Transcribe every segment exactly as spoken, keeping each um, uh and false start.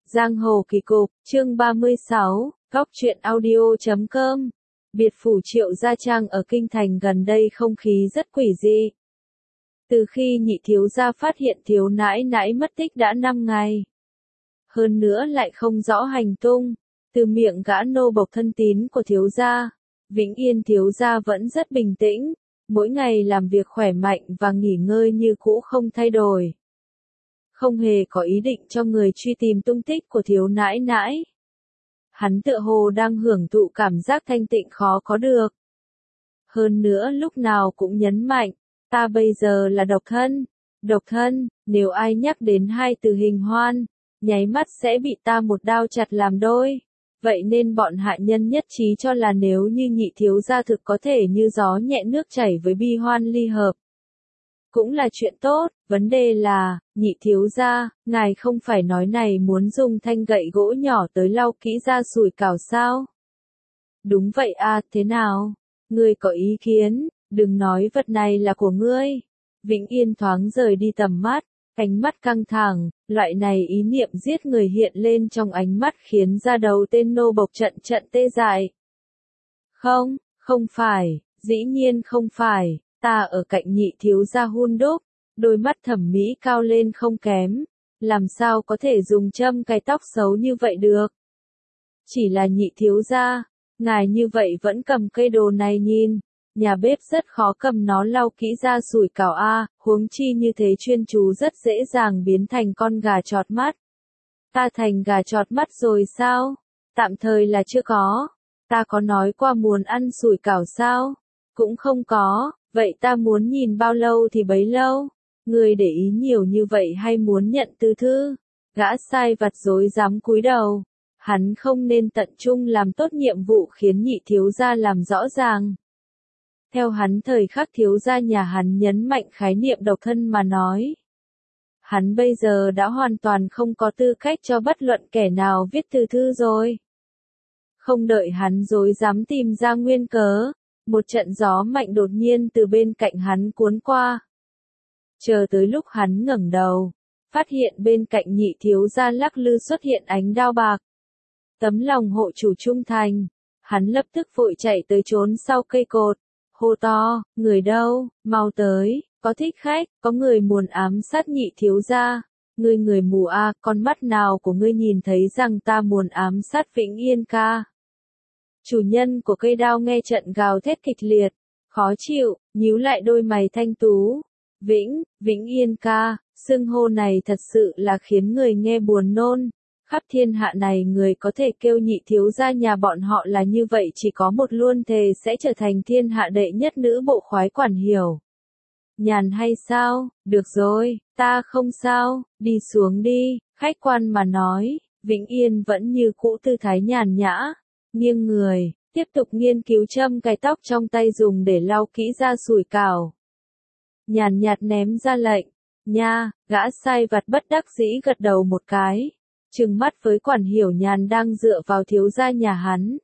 Giang hồ kỳ cục, chương ba mươi sáu, góc truyện audio chấm com. Biệt phủ Triệu Gia Trang ở Kinh Thành gần đây không khí rất quỷ dị. Từ khi nhị thiếu gia phát hiện thiếu nãi nãi mất tích đã năm ngày. Hơn nữa lại không rõ hành tung, từ miệng gã nô bộc thân tín của thiếu gia, Vĩnh Yên thiếu gia vẫn rất bình tĩnh, mỗi ngày làm việc khỏe mạnh và nghỉ ngơi như cũ không thay đổi. Không hề có ý định cho người truy tìm tung tích của thiếu nãi nãi. Hắn tựa hồ đang hưởng thụ cảm giác thanh tịnh khó có được. Hơn nữa lúc nào cũng nhấn mạnh, ta bây giờ là độc thân, độc thân, nếu ai nhắc đến hai từ hình hoan, nháy mắt sẽ bị ta một đao chặt làm đôi. Vậy nên bọn hạ nhân nhất trí cho là nếu như nhị thiếu gia thực có thể như gió nhẹ nước chảy với bi hoan ly hợp, cũng là chuyện tốt, vấn đề là, nhị thiếu gia, ngài không phải nói này muốn dùng thanh gậy gỗ nhỏ tới lau kỹ ra sủi cảo sao? Đúng vậy à, thế nào? Ngươi có ý kiến, đừng nói vật này là của ngươi. Vĩnh Yên thoáng rời đi tầm mắt, ánh mắt căng thẳng, loại này ý niệm giết người hiện lên trong ánh mắt khiến da đầu tên nô bộc trận trận tê dại. Không, không phải, dĩ nhiên không phải. Ta ở cạnh nhị thiếu gia hun đúc, đôi mắt thẩm mỹ cao lên không kém, làm sao có thể dùng châm cài tóc xấu như vậy được. Chỉ là nhị thiếu gia, ngài như vậy vẫn cầm cây đồ này nhìn, nhà bếp rất khó cầm nó lau kỹ ra sủi cảo a, huống chi như thế chuyên chú rất dễ dàng biến thành con gà chọt mắt. Ta thành gà chọt mắt rồi sao? Tạm thời là chưa có. Ta có nói qua muốn ăn sủi cảo sao? Cũng không có. Vậy ta muốn nhìn bao lâu thì bấy lâu? Người để ý nhiều như vậy hay muốn nhận tư thư? Gã sai vặt dối dám cúi đầu. Hắn không nên tận trung làm tốt nhiệm vụ khiến nhị thiếu gia làm rõ ràng. Theo hắn thời khắc thiếu gia nhà hắn nhấn mạnh khái niệm độc thân mà nói. Hắn bây giờ đã hoàn toàn không có tư cách cho bất luận kẻ nào viết tư thư rồi. Không đợi hắn dối dám tìm ra nguyên cớ. Một trận gió mạnh đột nhiên từ bên cạnh hắn cuốn qua. Chờ tới lúc hắn ngẩng đầu, phát hiện bên cạnh nhị thiếu gia lắc lư xuất hiện ánh đao bạc. Tấm lòng hộ chủ trung thành, hắn lập tức vội chạy tới trốn sau cây cột, hô to, người đâu, mau tới, có thích khách, có người muốn ám sát nhị thiếu gia. Ngươi người mù a, con mắt nào của ngươi nhìn thấy rằng ta muốn ám sát Vĩnh Yên ca? Chủ nhân của cây đao nghe trận gào thét kịch liệt, khó chịu, nhíu lại đôi mày thanh tú. Vĩnh, Vĩnh Yên ca, xưng hô này thật sự là khiến người nghe buồn nôn. Khắp thiên hạ này người có thể kêu nhị thiếu gia nhà bọn họ là như vậy chỉ có một luôn thề sẽ trở thành thiên hạ đệ nhất nữ bộ khoái quản hiểu. Nhàn hay sao? Được rồi, ta không sao, đi xuống đi, khách quan mà nói, Vĩnh Yên vẫn như cũ tư thái nhàn nhã. Nghiêng người, tiếp tục nghiên cứu châm cài tóc trong tay dùng để lau kỹ ra sủi cảo. Nhàn nhạt ném ra lệnh, nha, gã sai vặt bất đắc dĩ gật đầu một cái, trừng mắt với quản hiểu nhàn đang dựa vào thiếu gia nhà hắn.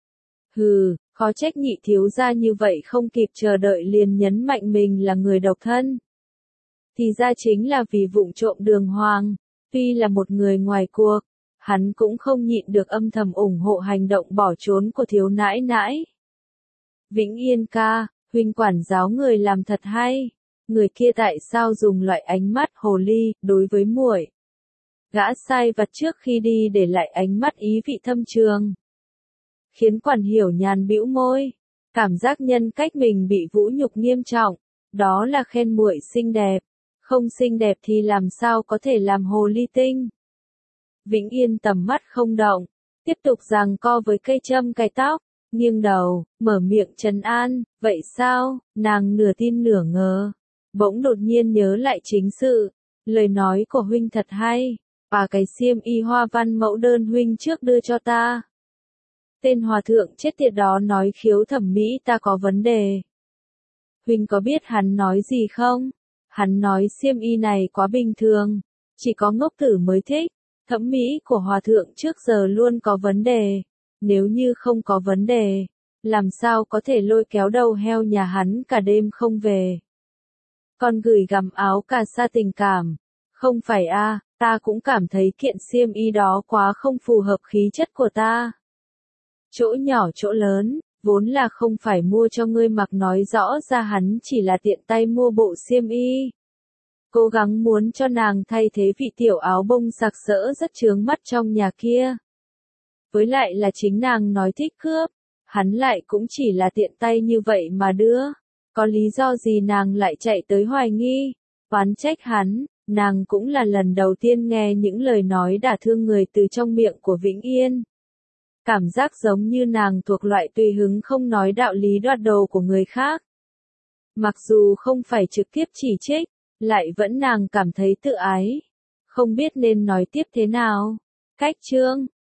Hừ, khó trách nhị thiếu gia như vậy không kịp chờ đợi liền nhấn mạnh mình là người độc thân. Thì ra chính là vì vụng trộm đường hoàng, tuy là một người ngoài cuộc. Hắn cũng không nhịn được âm thầm ủng hộ hành động bỏ trốn của thiếu nãi nãi. Vĩnh Yên ca, huynh quản giáo người làm thật hay. Người kia tại sao dùng loại ánh mắt hồ ly đối với muội? Gã sai vặt trước khi đi để lại ánh mắt ý vị thâm trường, khiến quản hiểu nhàn bĩu môi, cảm giác nhân cách mình bị vũ nhục nghiêm trọng. Đó là khen muội xinh đẹp, không xinh đẹp thì làm sao có thể làm hồ ly tinh? Vĩnh Yên tầm mắt không động, tiếp tục giằng co với cây châm cài tóc, nghiêng đầu, mở miệng trấn an, vậy sao? Nàng nửa tin nửa ngờ, bỗng đột nhiên nhớ lại chính sự, lời nói của huynh thật hay, và cái xiêm y hoa văn mẫu đơn huynh trước đưa cho ta. Tên hòa thượng chết tiệt đó nói khiếu thẩm mỹ ta có vấn đề. Huynh có biết hắn nói gì không? Hắn nói xiêm y này quá bình thường, chỉ có ngốc tử mới thích. Thẩm mỹ của hòa thượng trước giờ luôn có vấn đề, nếu như không có vấn đề, làm sao có thể lôi kéo đầu heo nhà hắn cả đêm không về. Còn gửi gắm áo cà sa tình cảm, không phải a, Ta cũng cảm thấy kiện xiêm y đó quá không phù hợp khí chất của ta. Chỗ nhỏ chỗ lớn, vốn là không phải mua cho ngươi mặc, nói rõ ra hắn chỉ là tiện tay mua bộ xiêm y. Cố gắng muốn cho nàng thay thế vị tiểu áo bông sặc sỡ rất chướng mắt trong nhà kia. Với lại là chính nàng nói thích cướp, hắn lại cũng chỉ là tiện tay như vậy mà đưa. Có lý do gì nàng lại chạy tới hoài nghi, oán trách hắn, nàng cũng là lần đầu tiên nghe những lời nói đả thương người từ trong miệng của Vĩnh Yên. Cảm giác giống như nàng thuộc loại tùy hứng không nói đạo lý đoạt đồ của người khác. Mặc dù không phải trực tiếp chỉ trích, lại vẫn nàng cảm thấy tự ái. Không biết nên nói tiếp thế nào. Cách chương